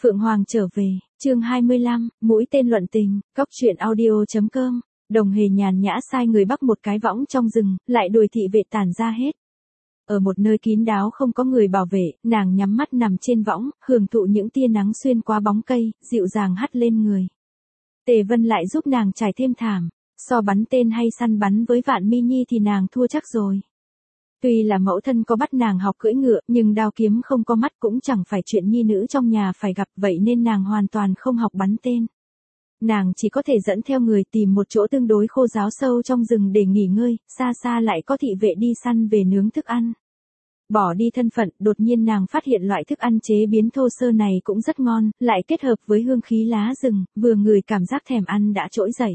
Phượng Hoàng trở về, chương 25, mũi tên luận tình, góc truyện audio.com. Đồng Hề nhàn nhã sai người bắt một cái võng trong rừng, lại đuổi thị vệ tản ra hết. Ở một nơi kín đáo không có người bảo vệ, nàng nhắm mắt nằm trên võng, hưởng thụ những tia nắng xuyên qua bóng cây, dịu dàng hắt lên người. Tề Vân lại giúp nàng trải thêm thảm, so bắn tên hay săn bắn với Vạn Mi Nhi thì nàng thua chắc rồi. Tuy là mẫu thân có bắt nàng học cưỡi ngựa, nhưng đao kiếm không có mắt cũng chẳng phải chuyện nhi nữ trong nhà phải gặp, vậy nên nàng hoàn toàn không học bắn tên. Nàng chỉ có thể dẫn theo người tìm một chỗ tương đối khô ráo sâu trong rừng để nghỉ ngơi, xa xa lại có thị vệ đi săn về nướng thức ăn. Bỏ đi thân phận, đột nhiên nàng phát hiện loại thức ăn chế biến thô sơ này cũng rất ngon, lại kết hợp với hương khí lá rừng, vừa ngửi cảm giác thèm ăn đã trỗi dậy.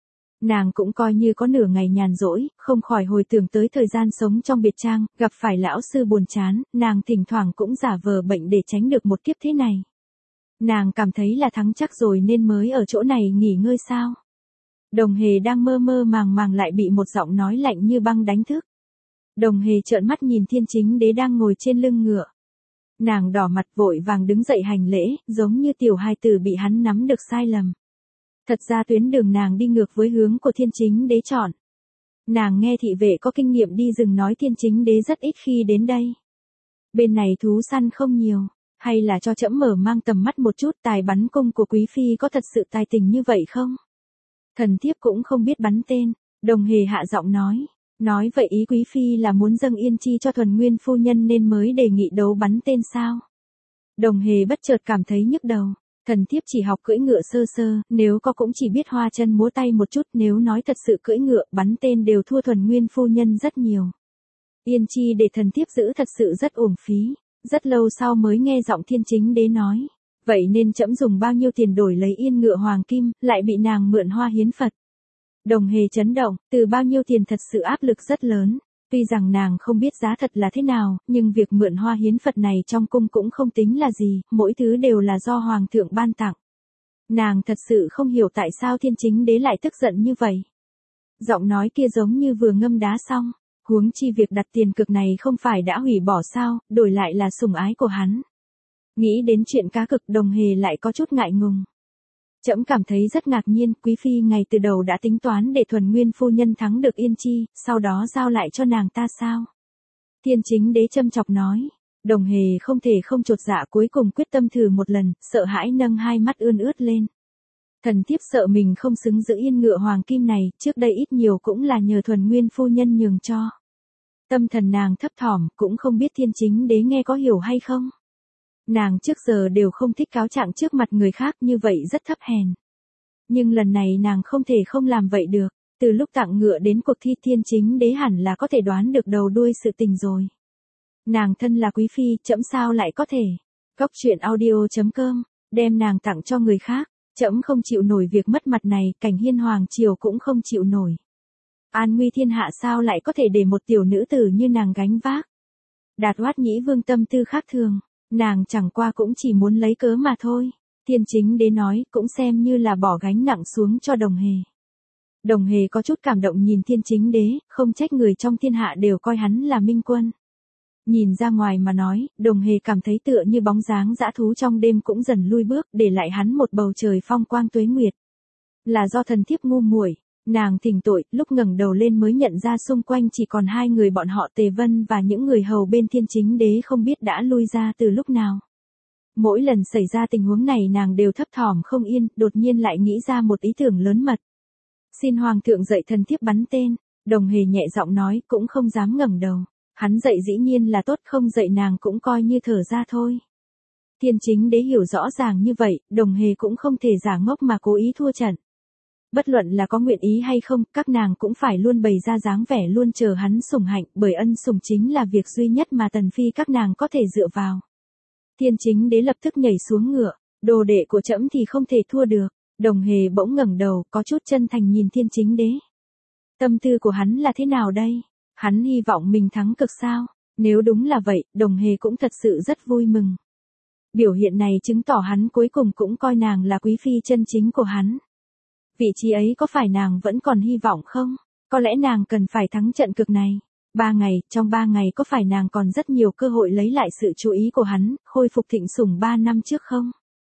Nàng cũng coi như có nửa ngày nhàn rỗi, không khỏi hồi tưởng tới thời gian sống trong biệt trang, gặp phải lão sư buồn chán, nàng thỉnh thoảng cũng giả vờ bệnh để tránh được một kiếp thế này. Nàng cảm thấy là thắng chắc rồi nên mới ở chỗ này nghỉ ngơi sao. Đồng Hề đang mơ mơ màng màng lại bị một giọng nói lạnh như băng đánh thức. Đồng Hề trợn mắt nhìn Thiên Chính Đế đang ngồi trên lưng ngựa. Nàng đỏ mặt vội vàng đứng dậy hành lễ, giống như tiểu hài tử bị hắn nắm được sai lầm. Thật ra tuyến đường nàng đi ngược với hướng của Thiên Chính Đế chọn. Nàng nghe thị vệ có kinh nghiệm đi rừng nói Thiên Chính Đế rất ít khi đến đây. Bên này thú săn không nhiều, hay là cho trẫm mở mang tầm mắt một chút, tài bắn cung của quý phi có thật sự tài tình như vậy không? Thần thiếp cũng không biết bắn tên, Đồng Hề hạ giọng nói. Nói vậy ý quý phi là muốn dâng Yên Chi cho Thuần Nguyên phu nhân nên mới đề nghị đấu bắn tên sao? Đồng Hề bất chợt cảm thấy nhức đầu. Thần thiếp chỉ học cưỡi ngựa sơ sơ, nếu có cũng chỉ biết hoa chân múa tay một chút, nếu nói thật sự cưỡi ngựa, bắn tên đều thua Thuần Nguyên phu nhân rất nhiều. Yên Chi để thần thiếp giữ thật sự rất uổng phí. Rất lâu sau mới nghe giọng Thiên Chính Đế nói. Vậy nên trẫm dùng bao nhiêu tiền đổi lấy yên ngựa hoàng kim, lại bị nàng mượn hoa hiến Phật. Đồng Hề chấn động, từ bao nhiêu tiền thật sự áp lực rất lớn. Tuy rằng nàng không biết giá thật là thế nào, nhưng việc mượn hoa hiến Phật này trong cung cũng không tính là gì, mỗi thứ đều là do Hoàng thượng ban tặng. Nàng thật sự không hiểu tại sao Thiên Chính Đế lại tức giận như vậy. Giọng nói kia giống như vừa ngâm đá xong, huống chi việc đặt tiền cược này không phải đã hủy bỏ sao, đổi lại là sủng ái của hắn. Nghĩ đến chuyện cá cược, Đồng Hề lại có chút ngại ngùng. Trẫm cảm thấy rất ngạc nhiên, quý phi ngay từ đầu đã tính toán để Thuần Nguyên phu nhân thắng được Yên Chi, sau đó giao lại cho nàng ta sao? Thiên Chính Đế châm chọc nói. Đồng Hề không thể không chột dạ, cuối cùng quyết tâm thử một lần, sợ hãi nâng hai mắt ươn ướt lên. Thần thiếp sợ mình không xứng giữ yên ngựa hoàng kim này, trước đây ít nhiều cũng là nhờ Thuần Nguyên phu nhân nhường cho. Tâm thần nàng thấp thỏm, cũng không biết Thiên Chính Đế nghe có hiểu hay không. Nàng trước giờ đều không thích cáo trạng trước mặt người khác, như vậy rất thấp hèn. Nhưng lần này nàng không thể không làm vậy được, từ lúc tặng ngựa đến cuộc thi Thiên Chính Đế hẳn là có thể đoán được đầu đuôi sự tình rồi. Nàng thân là quý phi, trẫm sao lại có thể. Góc truyện audio.com, đem nàng tặng cho người khác, trẫm không chịu nổi việc mất mặt này, Cảnh Hiên hoàng triều cũng không chịu nổi. An nguy thiên hạ sao lại có thể để một tiểu nữ tử như nàng gánh vác. Đạt Hoát Nhĩ Vương tâm tư khác thường. Nàng chẳng qua cũng chỉ muốn lấy cớ mà thôi. Thiên Chính Đế nói, cũng xem như là bỏ gánh nặng xuống cho Đồng Hề. Đồng Hề có chút cảm động nhìn Thiên Chính Đế, không trách người trong thiên hạ đều coi hắn là minh quân. Nhìn ra ngoài mà nói, Đồng Hề cảm thấy tựa như bóng dáng dã thú trong đêm cũng dần lui bước, để lại hắn một bầu trời phong quang tuế nguyệt. Là do thần thiếp ngu muội. Nàng thỉnh tội, lúc ngẩng đầu lên mới nhận ra xung quanh chỉ còn hai người bọn họ, Tề Vân và những người hầu bên Thiên Chính Đế không biết đã lui ra từ lúc nào. Mỗi lần xảy ra tình huống này nàng đều thấp thỏm không yên, đột nhiên lại nghĩ ra một ý tưởng lớn mật. Xin Hoàng thượng dạy thần thiếp bắn tên, Đồng Hề nhẹ giọng nói, cũng không dám ngẩng đầu. Hắn dạy dĩ nhiên là tốt, không dạy nàng cũng coi như thở ra thôi. Thiên Chính Đế hiểu rõ ràng như vậy, Đồng Hề cũng không thể giả ngốc mà cố ý thua trận. Bất luận là có nguyện ý hay không, các nàng cũng phải luôn bày ra dáng vẻ luôn chờ hắn sủng hạnh, bởi ân sủng chính là việc duy nhất mà tần phi các nàng có thể dựa vào. Thiên Chính Đế lập tức nhảy xuống ngựa, đồ đệ của trẫm thì không thể thua được. Đồng Hề bỗng ngẩng đầu, có chút chân thành nhìn Thiên Chính Đế. Tâm tư của hắn là thế nào đây? Hắn hy vọng mình thắng cực sao? Nếu đúng là vậy, Đồng Hề cũng thật sự rất vui mừng. Biểu hiện này chứng tỏ hắn cuối cùng cũng coi nàng là quý phi chân chính của hắn. Vị trí ấy có phải nàng vẫn còn hy vọng không? Có lẽ nàng cần phải thắng trận cược này. 3 ngày, trong 3 ngày có phải nàng còn rất nhiều cơ hội lấy lại sự chú ý của hắn, khôi phục thịnh sủng 3 năm trước không?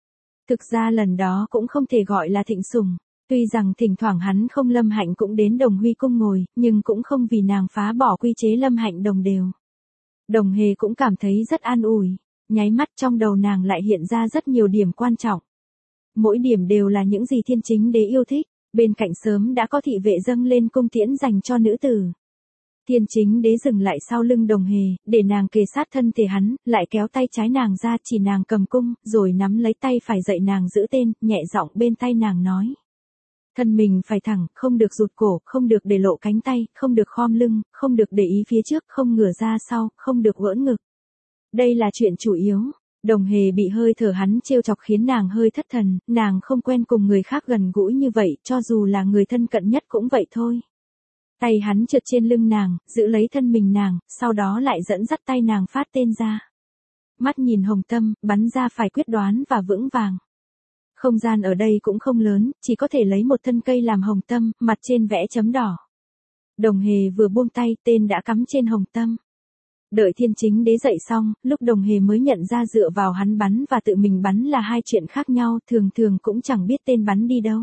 Thực ra lần đó cũng không thể gọi là thịnh sủng. Tuy rằng thỉnh thoảng hắn không Lâm Hạnh cũng đến Đồng Huy cung ngồi, nhưng cũng không vì nàng phá bỏ quy chế Lâm Hạnh đồng đều. Đồng Hề cũng cảm thấy rất an ủi, nháy mắt trong đầu nàng lại hiện ra rất nhiều điểm quan trọng. Mỗi điểm đều là những gì Thiên Chính Đế yêu thích, bên cạnh sớm đã có thị vệ dâng lên cung tiễn dành cho nữ tử. Thiên Chính Đế dừng lại sau lưng Đồng Hề, để nàng kề sát thân thể hắn, lại kéo tay trái nàng ra chỉ nàng cầm cung, rồi nắm lấy tay phải dậy nàng giữ tên, nhẹ giọng bên tai nàng nói. Thân mình phải thẳng, không được rụt cổ, không được để lộ cánh tay, không được khom lưng, không được để ý phía trước, không ngửa ra sau, không được ưỡn ngực. Đây là chuyện chủ yếu. Đồng Hề bị hơi thở hắn trêu chọc khiến nàng hơi thất thần, nàng không quen cùng người khác gần gũi như vậy, cho dù là người thân cận nhất cũng vậy thôi. Tay hắn trượt trên lưng nàng, giữ lấy thân mình nàng, sau đó lại dẫn dắt tay nàng phát tên ra. Mắt nhìn Hồng Tâm, bắn ra phải quyết đoán và vững vàng. Không gian ở đây cũng không lớn, chỉ có thể lấy một thân cây làm hồng tâm, mặt trên vẽ chấm đỏ. Đồng Hề vừa buông tay, tên đã cắm trên hồng tâm. Đợi Thiên Chính Đế dậy xong, lúc Đồng Hề mới nhận ra dựa vào hắn bắn và tự mình bắn là hai chuyện khác nhau, thường thường cũng chẳng biết tên bắn đi đâu.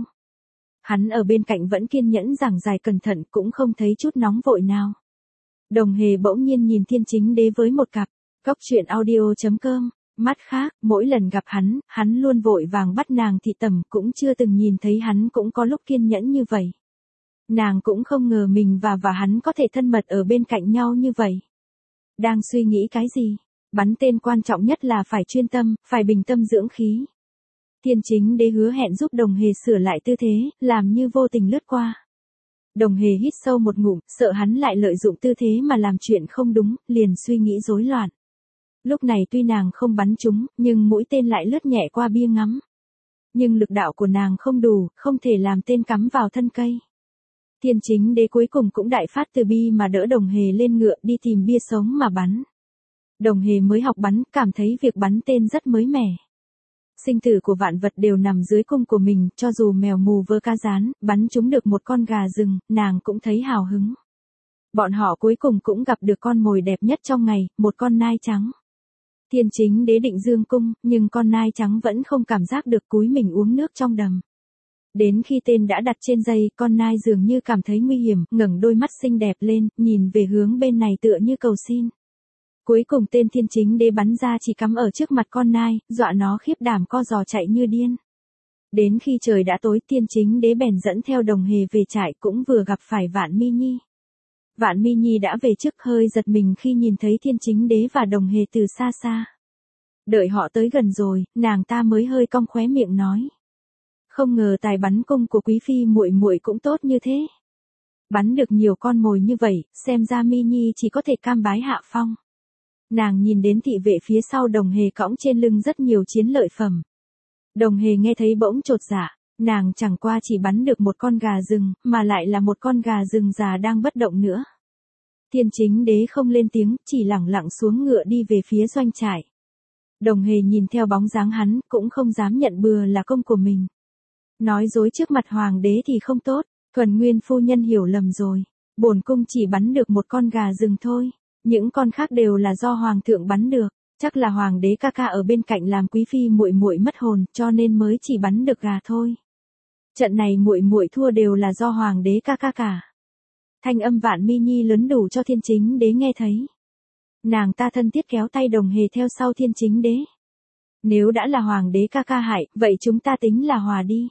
Hắn ở bên cạnh vẫn kiên nhẫn giảng giải cẩn thận, cũng không thấy chút nóng vội nào. Đồng Hề bỗng nhiên nhìn Thiên Chính Đế với một cặp, góc truyện audio.com. Mắt khác, mỗi lần gặp hắn luôn vội vàng bắt nàng thị tẩm, cũng chưa từng nhìn thấy hắn cũng có lúc kiên nhẫn như vậy. Nàng cũng không ngờ mình và hắn có thể thân mật ở bên cạnh nhau như vậy. Đang suy nghĩ cái gì? Bắn tên quan trọng nhất là phải chuyên tâm, phải bình tâm dưỡng khí. Thiên Chính Đế hứa hẹn giúp Đồng Hề sửa lại tư thế, làm như vô tình lướt qua. Đồng Hề hít sâu một ngụm, sợ hắn lại lợi dụng tư thế mà làm chuyện không đúng, liền suy nghĩ rối loạn. Lúc này tuy nàng không bắn trúng, nhưng mũi tên lại lướt nhẹ qua bia ngắm. Nhưng lực đạo của nàng không đủ, không thể làm tên cắm vào thân cây. Thiên Chính Đế cuối cùng cũng đại phát từ bi mà đỡ Đồng Hề lên ngựa đi tìm bia sống mà bắn. Đồng Hề mới học bắn, cảm thấy việc bắn tên rất mới mẻ. Sinh tử của vạn vật đều nằm dưới cung của mình, cho dù mèo mù vơ cá rán, bắn trúng được một con gà rừng, nàng cũng thấy hào hứng. Bọn họ cuối cùng cũng gặp được con mồi đẹp nhất trong ngày, một con nai trắng. Thiên Chính Đế định dương cung, nhưng con nai trắng vẫn không cảm giác được, cúi mình uống nước trong đầm. Đến khi tên đã đặt trên dây, con nai dường như cảm thấy nguy hiểm, ngẩng đôi mắt xinh đẹp lên, nhìn về hướng bên này tựa như cầu xin. Cuối cùng tên Thiên Chính Đế bắn ra chỉ cắm ở trước mặt con nai, dọa nó khiếp đảm co giò chạy như điên. Đến khi trời đã tối, Thiên Chính Đế bèn dẫn theo Đồng Hề về trại, cũng vừa gặp phải Vạn Mi Nhi. Vạn Mi Nhi đã về trước, hơi giật mình khi nhìn thấy Thiên Chính Đế và Đồng Hề từ xa xa. Đợi họ tới gần rồi, nàng ta mới hơi cong khóe miệng nói. Không ngờ tài bắn cung của quý phi muội muội cũng tốt như thế. Bắn được nhiều con mồi như vậy, xem ra Mi Nhi chỉ có thể cam bái hạ phong. Nàng nhìn đến thị vệ phía sau Đồng Hề cõng trên lưng rất nhiều chiến lợi phẩm. Đồng Hề nghe thấy bỗng chột dạ, nàng chẳng qua chỉ bắn được một con gà rừng, mà lại là một con gà rừng già đang bất động nữa. Thiên Chính Đế không lên tiếng, chỉ lẳng lặng xuống ngựa đi về phía doanh trại. Đồng Hề nhìn theo bóng dáng hắn, cũng không dám nhận bừa là công của mình. Nói dối trước mặt hoàng đế thì không tốt, Thuần Nguyên phu nhân hiểu lầm rồi. Bổn cung chỉ bắn được một con gà rừng thôi, những con khác đều là do hoàng thượng bắn được, chắc là hoàng đế ca ca ở bên cạnh làm quý phi muội muội mất hồn, cho nên mới chỉ bắn được gà thôi. Trận này muội muội thua đều là do hoàng đế ca ca cả. Thanh âm Vạn Mi Nhi lớn đủ cho Thiên Chính Đế nghe thấy. Nàng ta thân thiết kéo tay Đồng Hề theo sau Thiên Chính Đế. Nếu đã là hoàng đế ca ca hại, vậy chúng ta tính là hòa đi.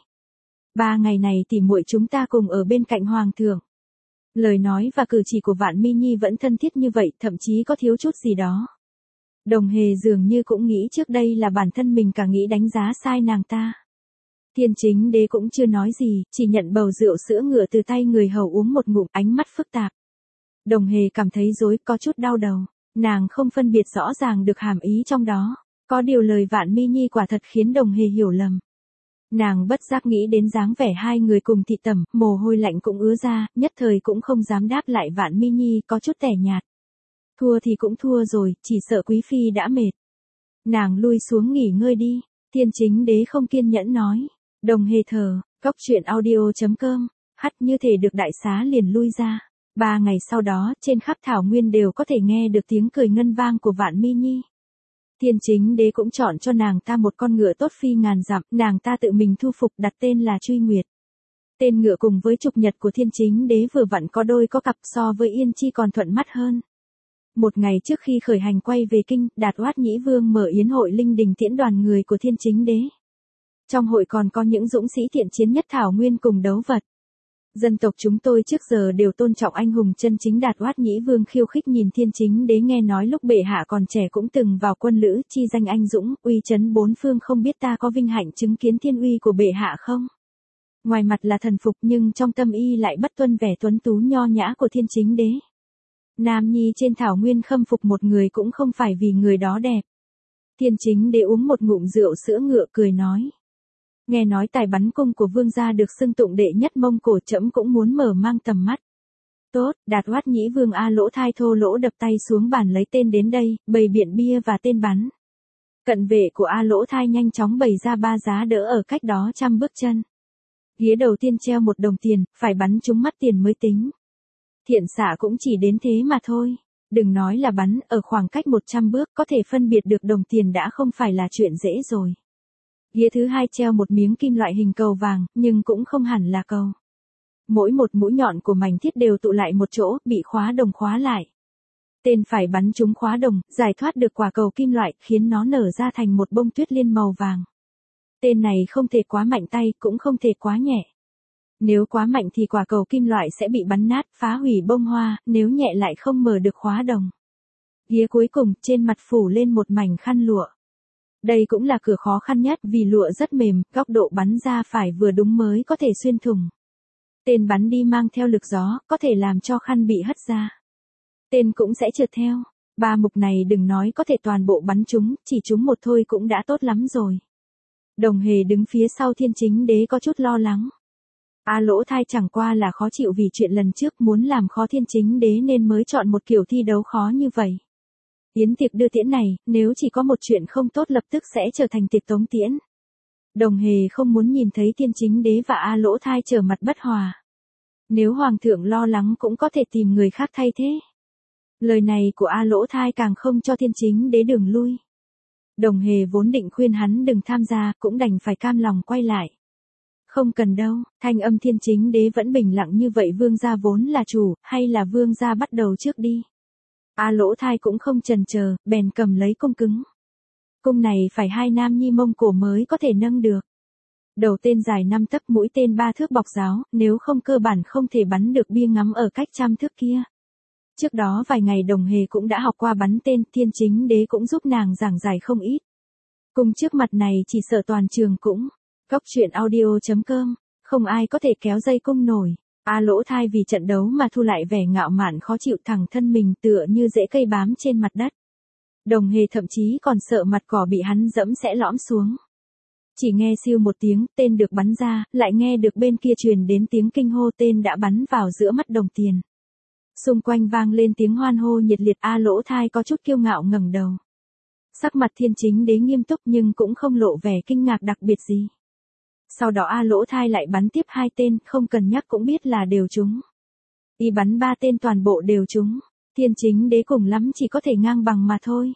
3 ngày này thì muội chúng ta cùng ở bên cạnh hoàng thượng. Lời nói và cử chỉ của Vạn Mi Nhi vẫn thân thiết như vậy, thậm chí có thiếu chút gì đó. Đồng Hề dường như cũng nghĩ trước đây là bản thân mình cả nghĩ đánh giá sai nàng ta. Thiên Chính Đế cũng chưa nói gì, chỉ nhận bầu rượu sữa ngựa từ tay người hầu uống một ngụm, ánh mắt phức tạp. Đồng Hề cảm thấy rối, có chút đau đầu, nàng không phân biệt rõ ràng được hàm ý trong đó. Có điều lời Vạn Mi Nhi quả thật khiến Đồng Hề hiểu lầm. Nàng bất giác nghĩ đến dáng vẻ hai người cùng thị tẩm, mồ hôi lạnh cũng ứa ra, nhất thời cũng không dám đáp lại Vạn Mi Nhi, có chút tẻ nhạt. Thua thì cũng thua rồi, chỉ sợ quý phi đã mệt. Nàng lui xuống nghỉ ngơi đi. Thiên Chính Đế không kiên nhẫn nói. Đồng Hề thở, góc truyện audio.com, hắt như thể được đại xá liền lui ra. 3 ngày sau đó, trên khắp thảo nguyên đều có thể nghe được tiếng cười ngân vang của Vạn Mi Nhi. Thiên Chính Đế cũng chọn cho nàng ta một con ngựa tốt phi ngàn dặm, nàng ta tự mình thu phục đặt tên là Truy Nguyệt. Tên ngựa cùng với trục nhật của Thiên Chính Đế vừa vặn có đôi có cặp, so với Yên Chi còn thuận mắt hơn. Một ngày trước khi khởi hành quay về kinh, Đạt Oát Nhĩ Vương mở yến hội linh đình tiễn đoàn người của Thiên Chính Đế. Trong hội còn có những dũng sĩ thiện chiến nhất thảo nguyên cùng đấu vật. Dân tộc chúng tôi trước giờ đều tôn trọng anh hùng chân chính. Đạt Oát Nhĩ Vương khiêu khích nhìn Thiên Chính Đế, nghe nói lúc bệ hạ còn trẻ cũng từng vào quân lữ, chi danh anh dũng, uy chấn bốn phương, không biết ta có vinh hạnh chứng kiến thiên uy của bệ hạ không? Ngoài mặt là thần phục nhưng trong tâm y lại bất tuân vẻ tuấn tú nho nhã của Thiên Chính Đế. Nam nhi trên thảo nguyên khâm phục một người cũng không phải vì người đó đẹp. Thiên Chính Đế uống một ngụm rượu sữa ngựa cười nói. Nghe nói tài bắn cung của vương gia được xưng tụng đệ nhất Mông Cổ, trẫm cũng muốn mở mang tầm mắt. Tốt, Đạt Oát Nhĩ Vương A Lỗ Thai thô lỗ đập tay xuống bàn lấy tên đến đây, bày biện bia và tên bắn. Cận vệ của A Lỗ Thai nhanh chóng bày ra 3 giá đỡ ở cách đó 100 bước chân. Ghế đầu tiên treo 1 đồng tiền, phải bắn trúng mắt tiền mới tính. Thiện xạ cũng chỉ đến thế mà thôi. Đừng nói là bắn, ở khoảng cách 100 bước có thể phân biệt được đồng tiền đã không phải là chuyện dễ rồi. Ghế thứ hai treo một miếng kim loại hình cầu vàng, nhưng cũng không hẳn là cầu. Mỗi một mũi nhọn của mảnh thiết đều tụ lại một chỗ, bị khóa đồng khóa lại. Tên phải bắn trúng khóa đồng, giải thoát được quả cầu kim loại, khiến nó nở ra thành một bông tuyết liên màu vàng. Tên này không thể quá mạnh tay, cũng không thể quá nhẹ. Nếu quá mạnh thì quả cầu kim loại sẽ bị bắn nát, phá hủy bông hoa, nếu nhẹ lại không mở được khóa đồng. Ghế cuối cùng, trên mặt phủ lên một mảnh khăn lụa. Đây cũng là cửa khó khăn nhất vì lụa rất mềm, góc độ bắn ra phải vừa đúng mới có thể xuyên thủng. Tên bắn đi mang theo lực gió, có thể làm cho khăn bị hất ra. Tên cũng sẽ trượt theo. 3 mục này đừng nói có thể toàn bộ bắn trúng, chỉ trúng một thôi cũng đã tốt lắm rồi. Đồng Hề đứng phía sau Thiên Chính Đế có chút lo lắng. A Lỗ Thai chẳng qua là khó chịu vì chuyện lần trước muốn làm khó Thiên Chính Đế nên mới chọn một kiểu thi đấu khó như vậy. Yến tiệc đưa tiễn này, nếu chỉ có một chuyện không tốt lập tức sẽ trở thành tiệc tống tiễn. Đồng Hề không muốn nhìn thấy Thiên Chính Đế và A Lỗ Thai trở mặt bất hòa. Nếu Hoàng thượng lo lắng cũng có thể tìm người khác thay thế. Lời này của A Lỗ Thai càng không cho Thiên Chính Đế đường lui. Đồng Hề vốn định khuyên hắn đừng tham gia, cũng đành phải cam lòng quay lại. Không cần đâu, thanh âm Thiên Chính Đế vẫn bình lặng như vậy. Vương gia vốn là chủ, hay là vương gia bắt đầu trước đi. A Lỗ Thai cũng không chần chờ, bèn cầm lấy cung cứng. Cung này phải 2 nam nhi Mông Cổ mới có thể nâng được. Đầu tên dài 5 tấc, mũi tên 3 thước bọc giáo, nếu không cơ bản không thể bắn được bia ngắm ở cách 100 thước kia. Trước đó vài ngày Đồng Hề cũng đã học qua bắn tên, Thiên Chính Đế cũng giúp nàng giảng giải không ít. Cung trước mặt này chỉ sợ toàn trường cũng. Cóc truyện audio.com, không ai có thể kéo dây cung nổi. A Lỗ Thai vì trận đấu mà thu lại vẻ ngạo mạn khó chịu, thẳng thân mình tựa như rễ cây bám trên mặt đất. Đồng Hề thậm chí còn sợ mặt cỏ bị hắn dẫm sẽ lõm xuống. Chỉ nghe siêu một tiếng, tên được bắn ra, lại nghe được bên kia truyền đến tiếng kinh hô, tên đã bắn vào giữa mắt đồng tiền. Xung quanh vang lên tiếng hoan hô nhiệt liệt. A Lỗ Thai có chút kiêu ngạo ngẩng đầu. Sắc mặt Thiên Chính Đế nghiêm túc nhưng cũng không lộ vẻ kinh ngạc đặc biệt gì. Sau đó A Lỗ Thai lại bắn tiếp 2 tên, không cần nhắc cũng biết là đều trúng. Y bắn 3 tên toàn bộ đều trúng. Thiên Chính Đế cùng lắm chỉ có thể ngang bằng mà thôi.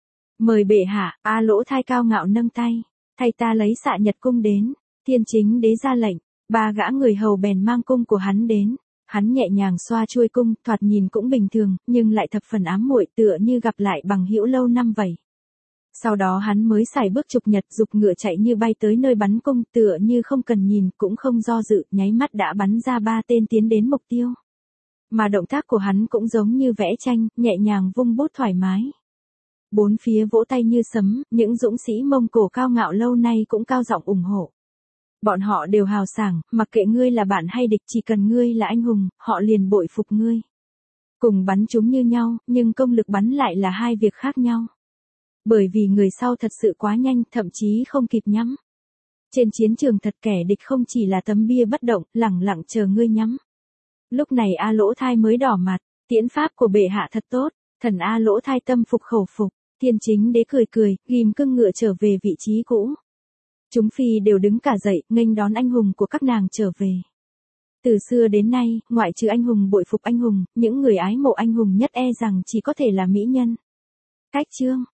Mời bệ hạ. A Lỗ Thai cao ngạo nâng tay. Thay ta lấy xạ nhật cung đến. Thiên Chính Đế ra lệnh. 3 gã người hầu bèn mang cung của hắn đến. Hắn nhẹ nhàng xoa chuôi cung, thoạt nhìn cũng bình thường, nhưng lại thập phần ám muội, tựa như gặp lại bằng hữu lâu năm vậy. Sau đó hắn mới xài bước trục nhật, dục ngựa chạy như bay tới nơi bắn cung, tựa như không cần nhìn, cũng không do dự, nháy mắt đã bắn ra 3 tên tiến đến mục tiêu. Mà động tác của hắn cũng giống như vẽ tranh, nhẹ nhàng vung bút thoải mái. Bốn phía vỗ tay như sấm, những dũng sĩ Mông Cổ cao ngạo lâu nay cũng cao giọng ủng hộ. Bọn họ đều hào sảng, mặc kệ ngươi là bạn hay địch, chỉ cần ngươi là anh hùng, họ liền bội phục ngươi. Cùng bắn chúng như nhau, nhưng công lực bắn lại là 2 việc khác nhau. Bởi vì người sau thật sự quá nhanh, thậm chí không kịp nhắm. Trên chiến trường thật kẻ địch không chỉ là tấm bia bất động, lẳng lặng chờ ngươi nhắm. Lúc này A Lỗ Thai mới đỏ mặt, tiễn pháp của bệ hạ thật tốt, thần A Lỗ Thai tâm phục khẩu phục. Thiên Chính Đế cười cười, ghim cưng ngựa trở về vị trí cũ. Chúng phi đều đứng cả dậy, nghênh đón anh hùng của các nàng trở về. Từ xưa đến nay, ngoại trừ anh hùng bội phục anh hùng, những người ái mộ anh hùng nhất e rằng chỉ có thể là mỹ nhân. Cách chương